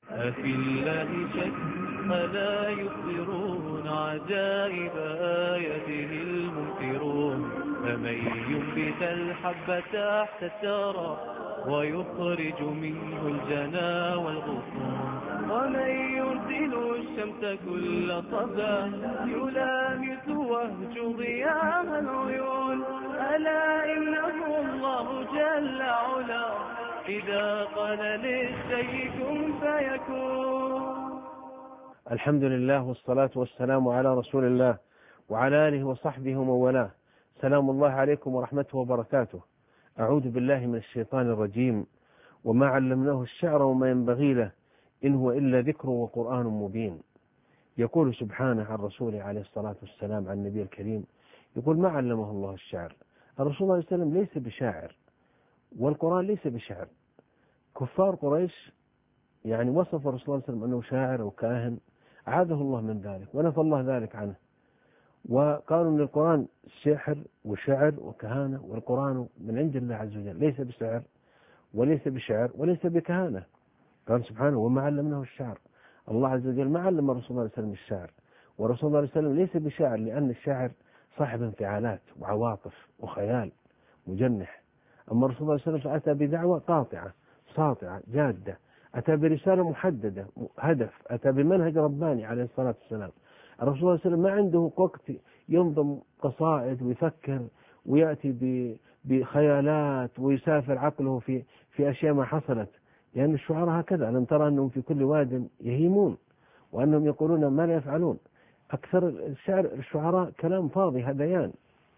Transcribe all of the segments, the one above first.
أفي الله شك ألا يخبرون عجائب آياته المنكرون فمن ينبت الحب تحت الثرى ويخرج منه الجنا والغصون ومن يرسل الشمس كل صبا يلامس وهج ضياء العيون ألا إنه الله جل علا إذا قال للشيء كن فيكون. الحمد لله والصلاة والسلام على رسول الله وعلى آله وصحبه ومن والاه. سلام الله عليكم ورحمته وبركاته. أعوذ بالله من الشيطان الرجيم. وما علمناه الشعر وما ينبغي له إن هو إلا ذكر وقرآن مبين. يقول سبحانه عن رسوله عليه الصلاة والسلام عن النبي الكريم، يقول ما علمه الله الشعر. الرسول صلى الله عليه وسلم ليس بشاعر والقرآن ليس بشعر. كفار قريش يعني وصف الرسول صلى الله عليه وسلم أنه شاعر أو كاهن، عاده الله من ذلك ونفى الله ذلك عنه، وقالوا أن القرآن سحر وشعر وكهانة، والقرآن من عند الله عز وجل ليس بسحر وليس بشعر وليس بكهانة. قال سبحانه وما علمناه الشعر. الله عز وجل ما علم الرسول صلى الله عليه وسلم الشعر، والرسول صلى الله عليه وسلم ليس بشاعر، لأن الشاعر صاحب انفعالات وعواطف وخيال مجنح. أما الرسول صلى الله عليه وسلم فأتى بدعوة قاطعة ساطعة جادة، أتى برسالة محددة هدف، أتى بمنهج رباني عليه الصلاة والسلام. الرسول صلى الله عليه وسلم ما عنده وقت ينظم قصائد ويفكر ويأتي بخيالات ويسافر عقله في أشياء ما حصلت، لأن الشعراء هكذا. ألم ترى أنهم في كل واد يهيمون وأنهم يقولون ما لا يفعلون. أكثر الشعراء كلام فاضي هذيان،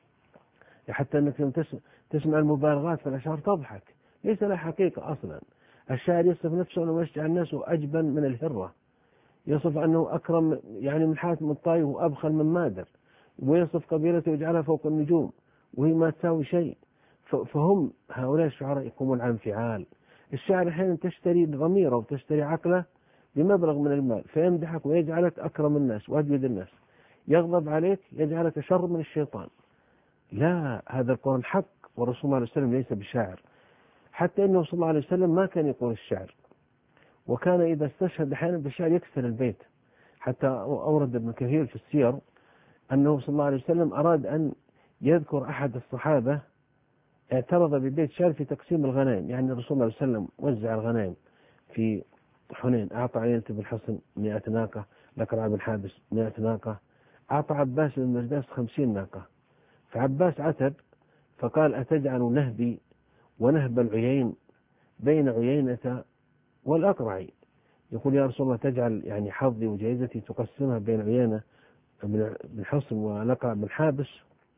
حتى أنك لما تسمع المبالغات في الأشعار تضحك، ليس لها حقيقة أصلا. الشاعر يصف نفسه أنه يشجع الناس أجبن من الهرة، يصف أنه أكرم يعني من حاتم الطائي وأبخل من مادر، ويصف قبيلته ويجعلها فوق النجوم وهي ما تساوي شيء. فهم هؤلاء الشعراء يقومون عن انفعال. الشاعر أحيانا تشتري ضميره وتشتري عقله بمبلغ من المال فيمدحك ويجعلك أكرم الناس وأجود الناس، يغضب عليك يجعلك شر من الشيطان. لا، هذا القرآن حق، والرسول صلى الله عليه وسلم ليس بشاعر. حتى إنه صلى الله عليه وسلم ما كان يقول الشعر، وكان إذا استشهد أحيانا بالشعر يكسر البيت. حتى أورد ابن كثير في السير أنه صلى الله عليه وسلم أراد أن يذكر أحد الصحابة اعترض ببيت شعر في تقسيم الغنائم، يعني الرسول صلى الله عليه وسلم وزع الغنائم في حنين، أعطى عيينة بن حصن 100 ناقة، لكرع بن حابس 100 ناقة، أعطى عباس بن مرداس 50 ناقة. فعباس عتب فقال أتجعل نهبي ونهب العيين بين عيينة والأقرع. يقول يا رسول الله تجعل يعني حظي وجائزتي تقسمها بين عيينة بن حصن ولقع بن حابس،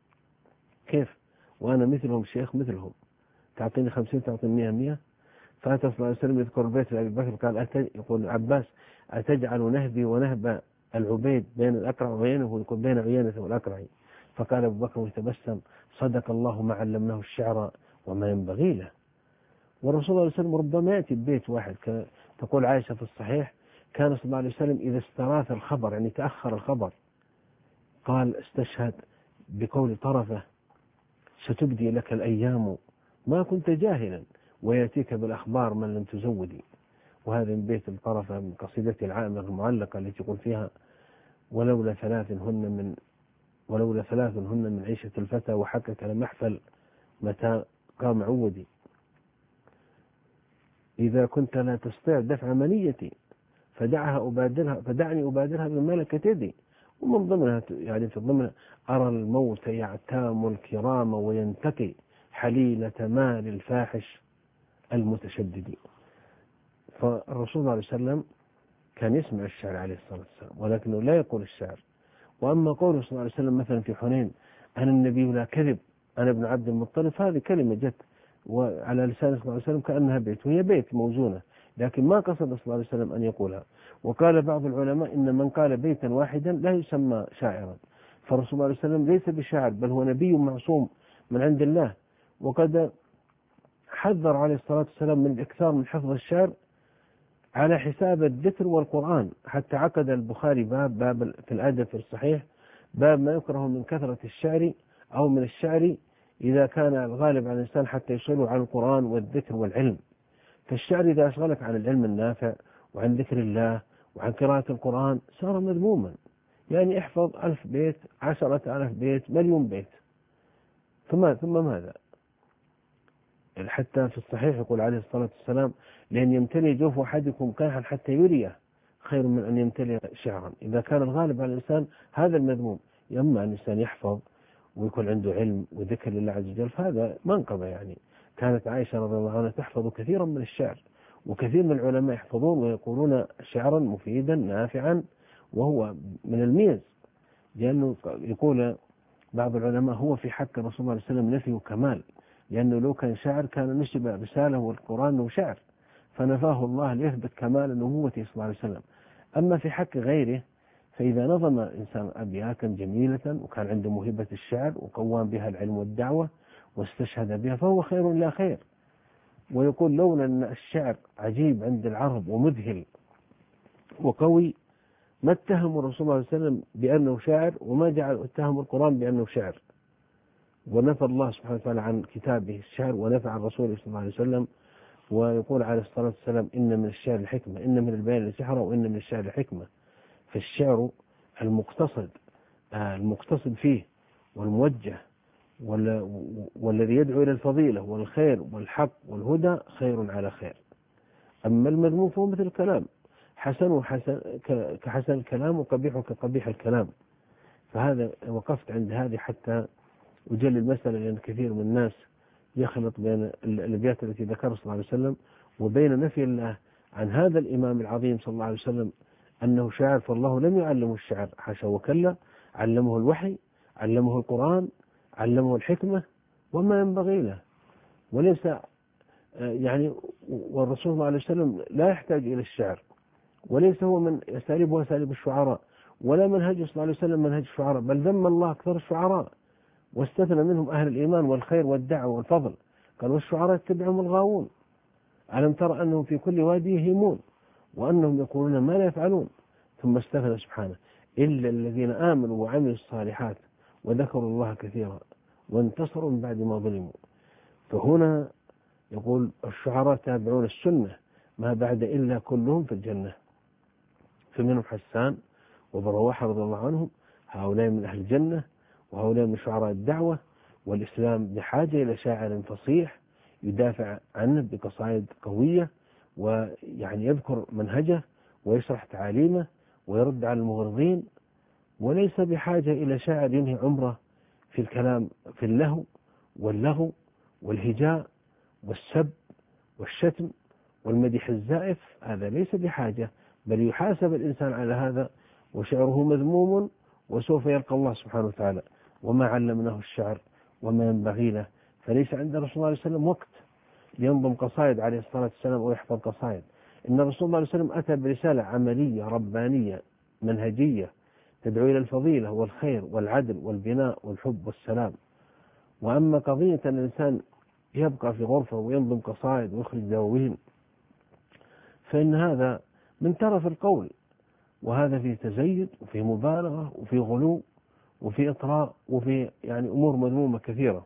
كيف وأنا مثلهم شيخ مثلهم؟ تعطيني 50 تعطيني 100. فأتى صلى الله عليه وسلم يذكر بيت أبي بكر قال يقول عباس أتجعل نهبي ونهب العبيد بين الأقرع وعيينه، ويقول بين عيينة والأقرع. فقال أبو بكر وتبسم صدق الله ما علمناه الشعر وما ينبغي له. والرسول صلى الله عليه وسلم ربما يأتي ببيت واحد، تقول عائشة في الصحيح كان صلى الله عليه وسلم إذا استراث الخبر يعني تأخر الخبر قال استشهد بقول طرفة ستبدي لك الأيام ما كنت جاهلا ويأتيك بالأخبار من لم تزودي. وهذا من بيت الطرفة من قصيدته العامة المعلقة التي يقول فيها ولولا ثلاث هن من عيشة الفتى وحكك لمحفل متى قام عودي. إذا كنت لا تستطيع دفع منيتي فدعني أبادرها بملكة يدي. ومن ضمنها يعني في ضمن أرى الموت يعتام الكرام وينتقي حليلة مال الفاحش المتشدد. فالرسول صلى الله عليه وسلم كان يسمع الشعر عليه الصلاة والسلام ولكنه لا يقول الشعر. وأما قوله صلى الله عليه وسلم مثلا في حنين أنا النبي لا كذب أنا ابن عبد المطلب، هذه كلمة جت وعلى لسان صلى الله عليه وسلم كأنها بيت، وهي بيت موزونة، لكن ما قصد صلى الله عليه وسلم أن يقولها. وقال بعض العلماء إن من قال بيتا واحدا لا يسمى شاعرا. فالرسول صلى الله عليه وسلم ليس بشاعر بل هو نبي معصوم من عند الله. وقد حذر عليه الصلاة والسلام من الإكثار من حفظ الشعر على حساب الذكر والقرآن. حتى عقد البخاري باب في الأدب في الصحيح باب ما يكره من كثرة الشعر أو من الشعر إذا كان الغالب على الإنسان حتى يشغله عن القرآن والذكر والعلم. فالشعر إذا أشغلك عن العلم النافع وعن ذكر الله وعن قراءة القرآن صار مذموما. يعني احفظ 1000 بيت، 10,000 بيت، مليون بيت، ثم ماذا؟ حتى في الصحيح يقول عليه الصلاة والسلام: لأن يمتلي جوف أحدكم قيحا حتى يريه خير من أن يمتلي شعرا. إذا كان الغالب على الإنسان هذا المذموم، أما الإنسان يحفظ ويكون عنده علم وذكر لله عز وجل، فهذا منقبة. يعني كانت عائشة رضي الله عنها تحفظ كثيرا من الشعر، وكثير من العلماء يحفظون ويقولون شعرا مفيدا نافعا، وهو من الميز. لأنه يقول بعض العلماء هو في حق الرسول صلى الله عليه وسلم نفي وكمال، لأنه لو كان شعر كان نسب رسالة والقرآن وشعر، فنفاه الله ليثبت كمال نبوته صلى الله عليه وسلم. أما في حق غيره، فإذا نظم إنسان أبياتا جميلة وكان عنده موهبة الشعر وقوام بها العلم والدعوة واستشهد بها، فهو خير لا خير. ويقول لولا أن الشعر عجيب عند العرب ومذهل وقوي ما اتهموا الرسول صلى الله عليه وسلم بأنه شاعر، وما اتهموا القرآن بأنه شعر. ونفى الله سبحانه وتعالى عن كتابه الشعر، ونفى عن رسوله صلى الله عليه وسلم. ويقول عليه الصلاة والسلام: إن من الشعر الحكمة، إن من البيان السحرة، وإن من الشعر الحكمة. فالشعر المقتصد فيه والموجه والذي يدعو إلى الفضيلة والخير والحق والهدى خير على خير. أما المذموم فهو مثل الكلام، حسن كحسن الكلام وقبيح كقبيح الكلام. فهذا وقفت عند هذه حتى أجل المسألة، لأن كثير من الناس يخلط بين الأبيات التي ذكرها صلى الله عليه وسلم وبين نفي الله عن هذا الإمام العظيم صلى الله عليه وسلم أنه شاعر. فالله لم يعلمه الشعر، حاشا وكلا، علمه الوحي، علمه القرآن، علمه الحكمة وما ينبغي له. وليس يعني والرسول صلى الله عليه وسلم لا يحتاج إلى الشعر، وليس هو من أساليبه أساليب الشعراء، ولا منهج صلى الله عليه وسلم منهج الشعراء، بل ذم الله أكثر الشعراء واستثنى منهم أهل الإيمان والخير والدعوة والفضل. قال: والشعراء يتبعهم الغاوون، ألم تر أنهم في كل وادي يهيمون وأنهم يقولون ما لا يفعلون. ثم استثنى سبحانه: إلا الذين آمنوا وعملوا الصالحات وذكروا الله كثيرا وانتصروا من بعد ما ظلموا. فهنا يقول: الشعراء تابعون السنة ما بعد إلا كلهم في الجنة. فمنهم حسان وابن رواحة رضي الله عنهم، هؤلاء من أهل الجنة، وهؤلاء من شعراء الدعوة. والإسلام بحاجة إلى شاعر فصيح يدافع عنه بقصائد قوية، ويعني يذكر منهجه ويشرح تعاليمه ويرد على المغرضين، وليس بحاجة إلى شاعر ينهي عمره في الكلام في اللهو واللغو والهجاء والسب والشتم والمدح الزائف. هذا ليس بحاجة، بل يحاسب الإنسان على هذا، وشعره مذموم وسوف يلقى الله سبحانه وتعالى. وما علمناه الشعر وما ينبغي له. فليس عند الرسول صلى الله عليه وسلم وقت لينظم قصائد عليه الصلاة والسلام ويحفظ قصائد. إن الرسول صلى الله عليه وسلم أتى برسالة عملية ربانية منهجية تدعو إلى الفضيلة والخير والعدل والبناء والحب والسلام. وأما قضية أن الإنسان يبقى في غرفة وينظم قصائد ويخرج دواوين، فإن هذا من ترف القول، وهذا فيه تزيد وفيه مبالغة وفيه غلو وفيه إطراء وفيه يعني أمور مذمومة كثيرة.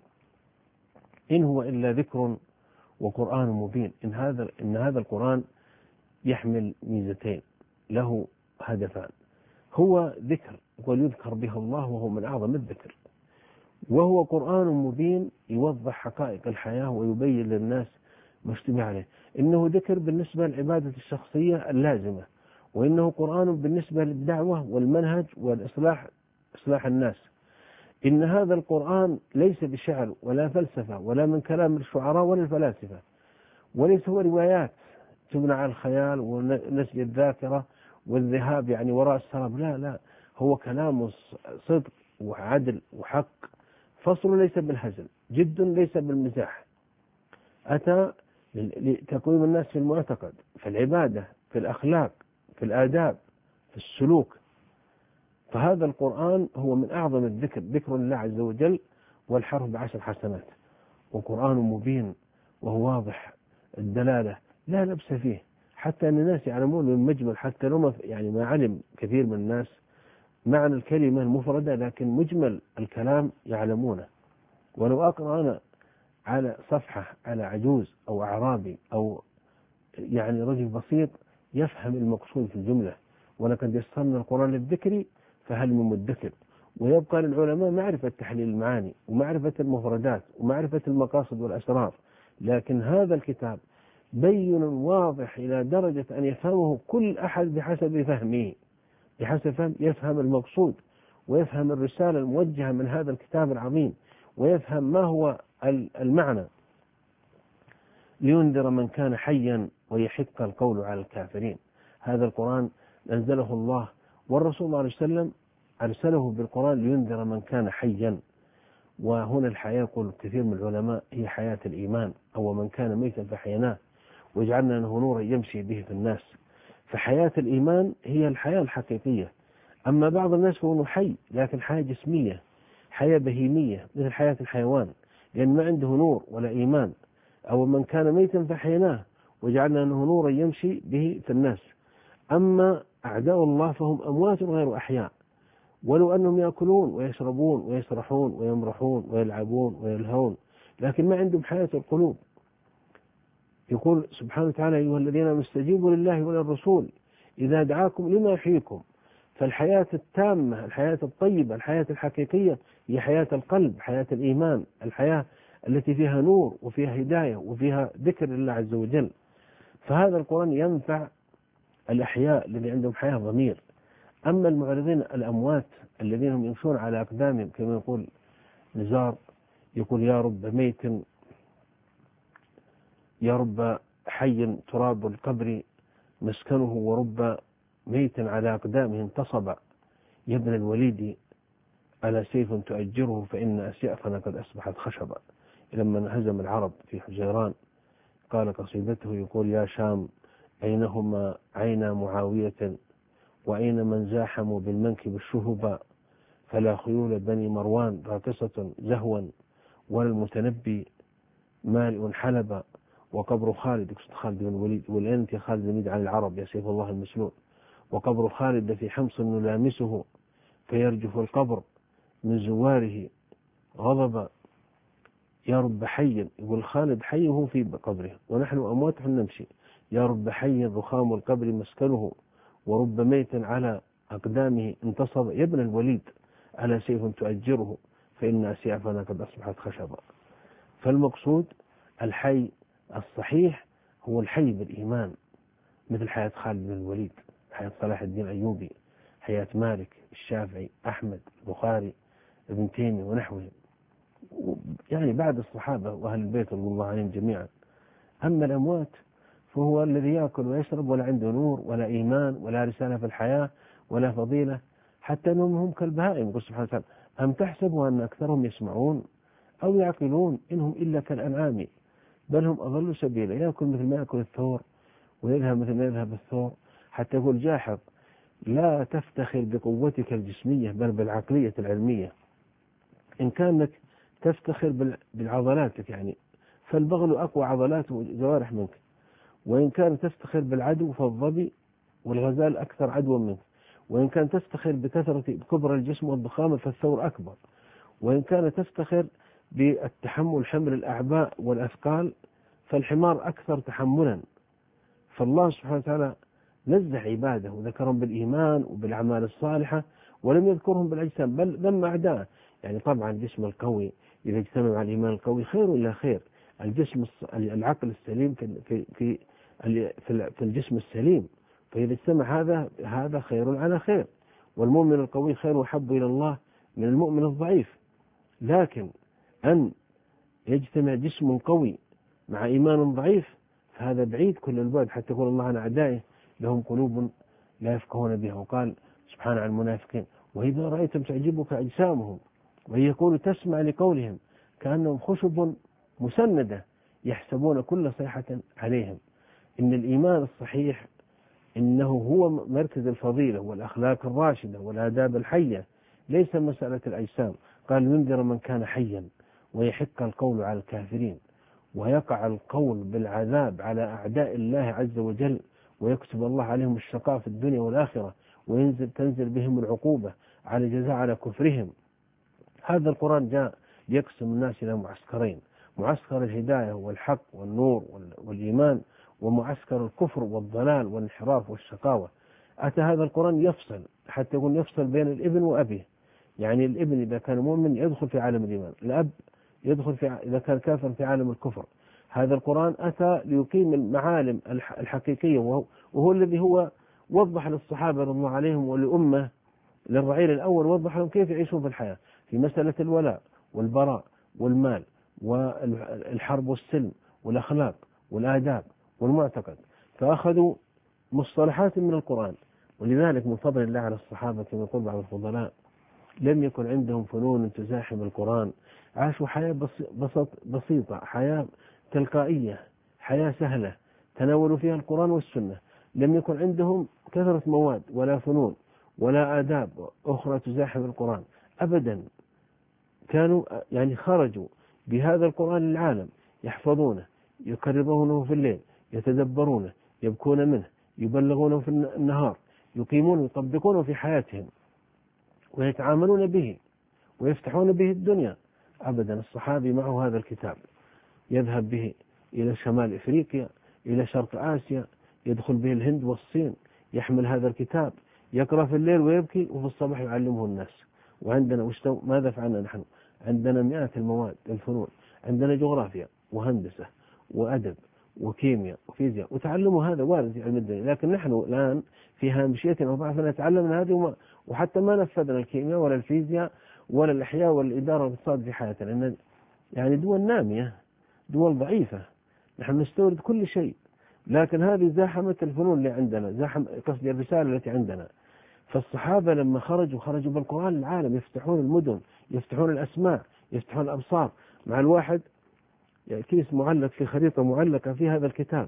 إن هو إلا ذكر وقرآن مبين. إن هذا القرآن يحمل ميزتين، له هدفان: هو ذكر وليذكر به الله وهو من أعظم الذكر، وهو قرآن مبين يوضح حقائق الحياة ويبين للناس ما اشتبه عليه. إنه ذكر بالنسبة للعبادة الشخصية اللازمة، وإنه قرآن بالنسبة للدعوة والمنهج والإصلاح الناس. إن هذا القرآن ليس بشعر ولا فلسفة ولا من كلام الشعراء ولا الفلاسفة، وليس هو روايات تبنى على الخيال ونسي الذاكرة والذهاب يعني وراء السراب. لا، هو كلام صدق وعدل وحق، فصل ليس بالهزل، جد ليس بالمزاح. أتى لتقويم الناس في المعتقد، في العبادة، في الأخلاق، في الآداب، في السلوك. فهذا القرآن هو من أعظم الذكر، ذكر الله عز وجل والحرف ب10 حسنات، وقرآن مبين وهو واضح الدلالة لا لبس فيه، حتى أن الناس يعلمون من مجمل، حتى لو ما علم كثير من الناس معنى الكلمة المفردة، لكن مجمل الكلام يعلمونه. ولو أقرأ أنا على صفحة على عجوز أو أعرابي أو يعني رجل بسيط يفهم المقصود في الجملة. ولقد يسرنا القرآن للذكر فهل من مدكر. ويبقى للعلماء معرفة تحليل المعاني ومعرفة المفردات ومعرفة المقاصد والأسرار، لكن هذا الكتاب بين واضح إلى درجة أن يفهمه كل أحد بحسب فهمه، بحسب فهم يفهم المقصود ويفهم الرسالة الموجهة من هذا الكتاب العظيم، ويفهم ما هو المعنى. لينذر من كان حيا ويحق القول على الكافرين. هذا القرآن أنزله الله، والرسول صلى الله عليه وسلم أرسله بالقرآن لينذر من كان حيا. وهنا الحياة يقول كثير من العلماء هي حياة الإيمان، أو من كان ميتا فحيناه وجعلنا له نورا يمشي به في الناس. فحياة الإيمان هي الحياة الحقيقية. أما بعض الناس فهو حي لكن حياة جسمية، حياة بهيمية مثل حياة الحيوان، لأن ما عنده نور ولا إيمان. أو من كان ميتا فحيناه وجعلنا له نورا يمشي به في الناس. أما أعداء الله فهم أموات غير أحياء، ولو أنهم يأكلون ويشربون ويسرحون ويمرحون ويلعبون ويلهون، لكن ما عندهم حياة القلوب. يقول سبحانه وتعالى: أيها الذين آمنوا استجيبوا لله وللرسول إذا دعاكم لما يحييكم. فالحياة التامة، الحياة الطيبة، الحياة الحقيقية هي حياة القلب، حياة الإيمان، الحياة التي فيها نور وفيها هداية وفيها ذكر الله عز وجل. فهذا القرآن ينفع الأحياء الذين عندهم حياة ضمير. أما المعرضين الأموات الذين هم يمشون على أقدامهم كما يقول نزار، يقول: يا رب ميت، يا رب حي تراب القبر مسكنه، ورب ميت على أقدامه انتصب. يا ابن الوليد على سيف تؤجره فإن أسيافنا قد أصبحت خشبا. لما انهزم العرب في حجيران قال قصيدته يقول: يا شام أينهما عينا معاوية، وأين من زاحموا بالمنكب الشهبا، فلا خيول بني مروان راقصة زهوا، ولا المتنبي مالئ حلبا، وقبر خالد، خالد بن الوليد، والأنت يا خالد بن على العرب يا سيف الله المسلول، وقبر خالد في حمص نلامسه، فيرجف القبر من زواره غضبا. يا رب حي، يقول خالد حيه في قبره ونحن أموات نمشي. يا رب حي ضخام القبر مسكنه، ورب ميت على أقدامه انتصب. يا ابن الوليد على سيف تؤجره فإن أسيافنا قد أصبحت خشبا. فالمقصود الحي الصحيح هو الحي بالإيمان، مثل حياة خالد بن الوليد، حياة صلاح الدين الأيوبي، حياة مالك، الشافعي، أحمد، البخاري، ابن تيمية ونحوهم، يعني بعد الصحابة وأهل البيت رضي الله عنهم جميعا. أما الأموات فهو الذي يأكل ويشرب ولا عنده نور ولا إيمان ولا رسالة في الحياة ولا فضيلة، حتى أنهم هم كالبهائم. يقول سبحانه وتعالى: أم تحسبوا أن أكثرهم يسمعون أو يعقلون إنهم إلا كالأنعام بل هم أضل سبيلا. يأكل مثل ما يأكل الثور ويذهب مثل ما يذهب الثور. حتى يقول جاحظ: لا تفتخر بقوتك الجسمية بل بالعقلية العلمية. إن كانك تفتخر بالعضلاتك يعني فالبغل أقوى عضلات وجوارح منك، وإن كان تفتخر بالعدو فالظبي والغزال أكثر عدوا منك، وإن كان تفتخر بكثرة كبر الجسم والضخامة فالثور أكبر، وإن كان تفتخر بالتحمل حمل الأعباء والأثقال فالحمار أكثر تحملا. فالله سبحانه وتعالى نزه عباده وذكرهم بالإيمان وبالأعمال الصالحة ولم يذكرهم بالأجسام بل ذم أعداءه. يعني طبعا الجسم القوي إذا اجتمع على الإيمان القوي خير إلا خير. العقل السليم في الجسم السليم، فإذا اجتمع هذا خير على خير. والمؤمن القوي خير وحب إلى الله من المؤمن الضعيف. لكن أن يجتمع جسم قوي مع إيمان ضعيف فهذا بعيد كل البعد، حتى يقول الله عن أعدائه: لهم قلوب لا يفقهون بها. وقال سبحانه عن المنافقين: وإذا رأيتم تعجبك أجسامهم وإن يكونوا تسمع لقولهم كأنهم خشب مسندة يحسبون كل صيحة عليهم. إن الإيمان الصحيح إنه هو مركز الفضيلة والأخلاق الراشدة والآداب الحية، ليس مسألة الأجسام. قال: ينذر من كان حيا ويحق القول على الكافرين، ويقع القول بالعذاب على أعداء الله عز وجل، ويكتب الله عليهم الشقاء في الدنيا والآخرة، تنزل بهم العقوبة على جزاء على كفرهم. هذا القرآن جاء يقسم الناس إلى معسكرين: معسكر الهداية والحق والنور والإيمان، ومعسكر الكفر والضلال والانحراف والشقاوة. أتى هذا القرآن يفصل، حتى يكون يفصل بين الابن وأبيه. يعني الابن إذا كان مؤمن يدخل في عالم الإيمان، الأب يدخل إذا كان كافر في عالم الكفر. هذا القرآن أتى ليقيم المعالم الحقيقية، وهو الذي هو وضح للصحابة رضي الله عليهم ولأمة للرعيل الأول، وضح لهم كيف يعيشون في الحياة في مسألة الولاء والبراء والمال والحرب والسلم والأخلاق والآداب والمعتقد. فأخذوا مصطلحات من القرآن. ولذلك من فضل الله على الصحابة كما يقول بعض الفضلاء لم يكن عندهم فنون تزاحم القرآن، عاشوا حياة بسيطة، حياة تلقائية، حياة سهلة تناولوا فيها القرآن والسنة. لم يكن عندهم كثرة مواد ولا فنون ولا آداب أخرى تزاحم القرآن أبدا. كانوا يعني خرجوا بهذا القرآن للعالم، يحفظونه، يكررونه في الليل، يتدبرونه، يبكون منه، يبلغونه في النهار، يقيمون يطبقونه في حياتهم، ويتعاملون به ويفتحون به الدنيا. أبدا الصحابي معه هذا الكتاب يذهب به إلى شمال إفريقيا، إلى شرق آسيا، يدخل به الهند والصين، يحمل هذا الكتاب يقرأ في الليل ويبكي، وفي الصباح يعلمه الناس. وعندنا ماذا فعلنا نحن؟ عندنا مئات المواد الفنون، عندنا جغرافيا وهندسة وأدب وكيمياء وفيزياء، وتعلموا هذا وارد في علم الدنيا. لكن نحن الآن في هامشيتنا وضعفنا تعلمنا هذه وحتى ما نفذنا الكيمياء ولا الفيزياء ولا الأحياء والإدارة والاقتصاد في حياتنا، لأن يعني دول نامية، دول ضعيفة، نحن نستورد كل شيء. لكن هذه زاحمت الفنون اللي عندنا، قصدي الرسالة التي عندنا. فالصحابة لما خرجوا بالقرآن للعالم، يفتحون المدن، يفتحون الأسماء، يفتحون الأبصار. مع الواحد كيس معلق في خريطة معلقة في هذا الكتاب،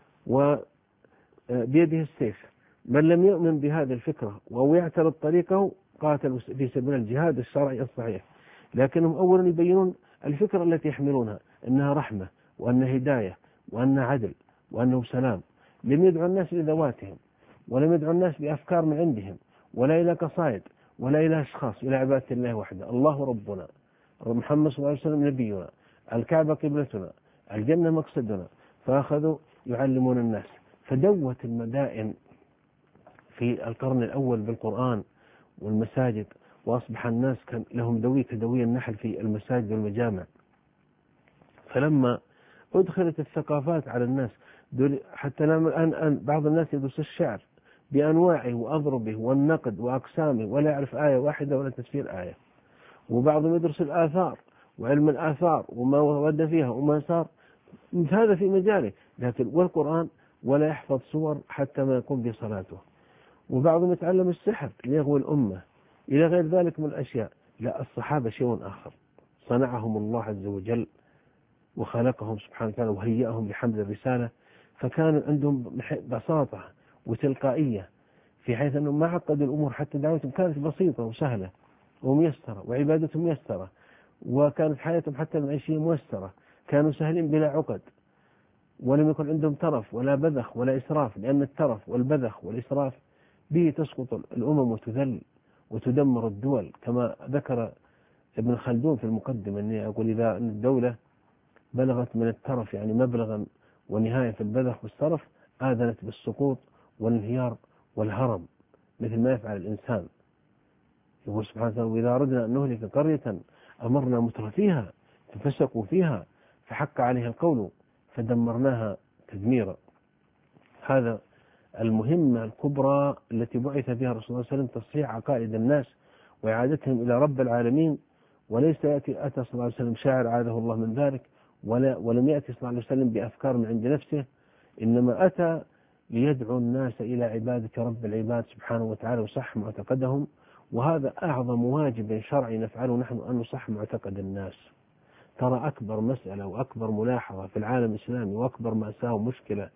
وبيده السيف. من لم يؤمن بهذه الفكرة أو يعترض طريقه قاتل في سبيل الجهاد الشرعي الصحيح. لكنهم أولا يبينون الفكرة التي يحملونها أنها رحمة وأنها هداية وأنها عدل وأنه سلام. لم يدعو الناس لذواتهم، ولم يدعو الناس بأفكار من عندهم، ولا إلى قصائد، ولا إلى أشخاص، إلى عبادة الله وحده. الله ربنا، محمد صلى الله عليه وسلم نبينا، الكعبة قبلتنا، الجنة مقصدنا. فأخذوا يعلمون الناس، فدوت المدائن في القرن الأول بالقرآن والمساجد، وأصبح الناس كان لهم دوي كدوي النحل في المساجد والمجامع. فلما أدخلت الثقافات على الناس، حتى الآن بعض الناس يدرس الشعر بأنواعه وأضربه والنقد وأقسامه ولا يعرف آية واحدة ولا تفسير آية. وبعضهم يدرس الآثار وعلم الآثار وما ورد فيها وما صار، هذا في مجاله، لكن والقرآن ولا يحفظ صور حتى ما يقوم بصلاته. وبعضهم يتعلم السحر ليغوي الأمة إلى غير ذلك من الأشياء. لا، الصحابة شيء آخر، صنعهم الله عز وجل وخلقهم سبحانه وتعالى وهيئهم لحمل الرسالة، فكان عندهم بساطة وتلقائية، في حيث أنهم ما عقدوا الأمور، حتى دعوتهم كانت بسيطة وسهلة وميسرة، وعبادتهم ميسرة، وكانت حياتهم حتى المعيشية ميسرة، كانوا سهلين بلا عقد، ولم يكن عندهم ترف ولا بذخ ولا إسراف، لأن الترف والبذخ والإسراف به تسقط الأمم وتذل وتدمر الدول، كما ذكر ابن خلدون في المقدمة، أني أقول إذا أن الدولة بلغت من الترف يعني مبلغا ونهاية في البذخ والسرف، آذنت بالسقوط والانهيار والهرم، مثل ما يفعل الإنسان. يقول سبحانه وتعالى: وإذا أردنا أن نهلك قرية أمرنا مترفيها ففسقوا فيها فحق عليها القول فدمرناها تدميرا. هذا المهمة الكبرى التي بعث بها الرسول صلى الله عليه وسلم، تصحيح عقائد الناس وإعادتهم إلى رب العالمين. وليس أتى صلى الله عليه وسلم شاعر عاذه الله من ذلك، ولم يأتي صلى الله عليه وسلم بأفكار من عند نفسه، إنما أتى ليدعو الناس إلى عبادة رب العباد سبحانه وتعالى وصح معتقدهم. وهذا أعظم واجب شرعي نفعله نحن، أن نصح معتقد الناس. ترى أكبر مسألة وأكبر ملاحظة في العالم الإسلامي وأكبر مأساة ومشكلة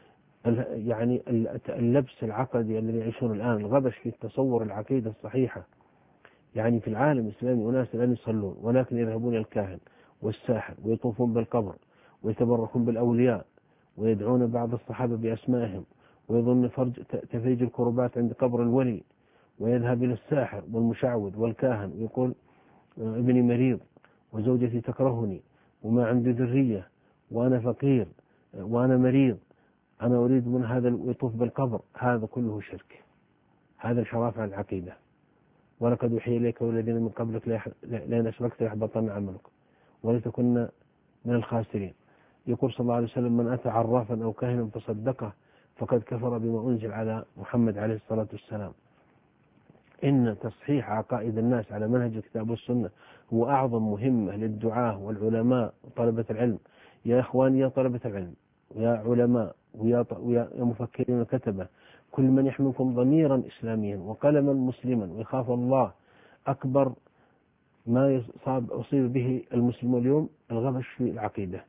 يعني اللبس العقدي الذي يعيشون الآن، الغبش في التصور العقيدة الصحيحة. يعني في العالم الإسلامي أناس لا يصلون ولكن يذهبون إلى الكاهن والساحر ويطوفون بالقبر ويتبركون بالأولياء ويدعون بعض الصحابة بأسمائهم ويظن تفريج الكربات عند قبر الولي، ويذهب إلى الساحر والمشعوذ والكاهن ويقول: ابني مريض وزوجتي تكرهني وما عندي ذرية وأنا فقير وأنا مريض أنا أريد من هذا يطوف بالقبر، هذا كله شرك، هذا انحراف عن العقيدة. ولقد أوحي إليك والذين من قبلك لئن أشركت ليحبطن عملك ولتكن من الخاسرين. يقول صلى الله عليه وسلم: من أتى عرافا أو كاهنا فصدقه فقد كفر بما أنزل على محمد عليه الصلاة والسلام. إن تصحيح عقائد الناس على منهج الكتاب والسنة هو أعظم مهمة للدعاة والعلماء وطلبة العلم. يا إخواني، يا طلبة العلم ويا علماء ويا مفكرين وكتبة، كل من يحملكم ضميرا إسلاميا وقلما مسلما ويخاف الله، أكبر ما أصيب به المسلم اليوم الغبش في العقيدة،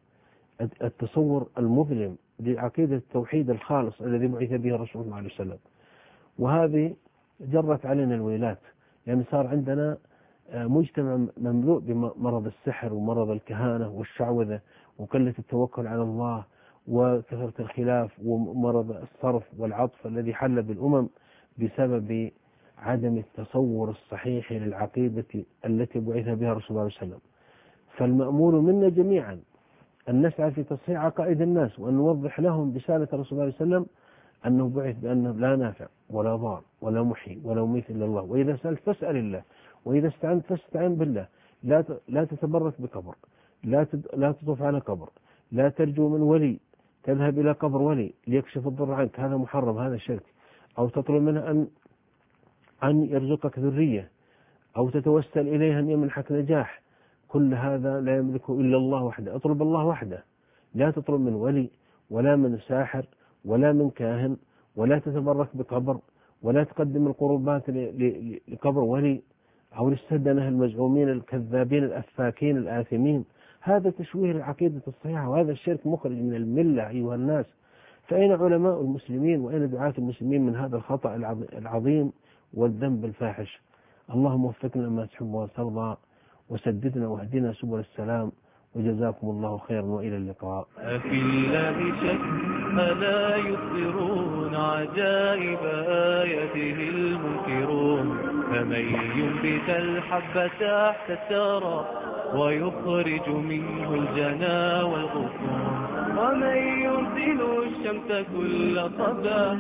التصور المظلم لعقيدة التوحيد الخالص الذي بعث به الرسول صلى الله عليه وسلم. وهذه جرت علينا الويلات، يعني صار عندنا مجتمع مملوء بمرض السحر ومرض الكهانة والشعوذة وقلة التوكل على الله وكثرة الخلاف ومرض الصرف والعطف الذي حل بالأمم بسبب عدم التصور الصحيح للعقيدة التي بعث بها الرسول صلى الله عليه وسلم. فالمأمور منا جميعا أن نسعى في تصحيح عقائد الناس، وأن نوضح لهم رسالة الرسول صلى الله عليه وسلم أنه بعث بأنه لا نافع ولا ضار ولا محيي ولا مميت إلا الله، وإذا سألت فاسأل الله، وإذا استعنت فاستعن بالله. لا تتبرك بقبر، لا تطوف على قبر، لا ترجو من ولي تذهب إلى قبر ولي ليكشف الضر عنك، هذا محرم، هذا شرك. أو تطلب منه أن يرزقك ذرية، أو تتوسل إليه أن يمنحك نجاح، كل هذا لا يملكه إلا الله وحده. اطلب الله وحده، لا تطلب من ولي ولا من ساحر ولا من كاهن، ولا تتبرك بقبر، ولا تقدم القربات لقبر ولي أو للسدنة المزعومين الكذابين الأفاكين الآثمين. هذا تشويه العقيدة الصحيحة، وهذا الشرك مخرج من الملة أيها الناس. فأين علماء المسلمين وأين دعاة المسلمين من هذا الخطأ العظيم والذنب الفاحش؟ اللهم وفقنا ما تحب وترضى، وسددنا واهدنا سبل السلام، وجزاكم الله خيرا وإلى اللقاء. أفي الله شك ألا يبصرون عجائب آياته المنكرون، فمن ينبت الحب تحت الثرى ويخرج منه الجنى والغصون، ومن يرسل الشمس كل صباح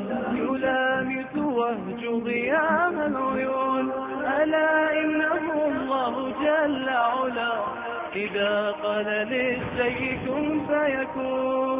يلامس وهج ضياء العيون، ألا إنه الله جل علا إذا قال للشيء كن فيكون.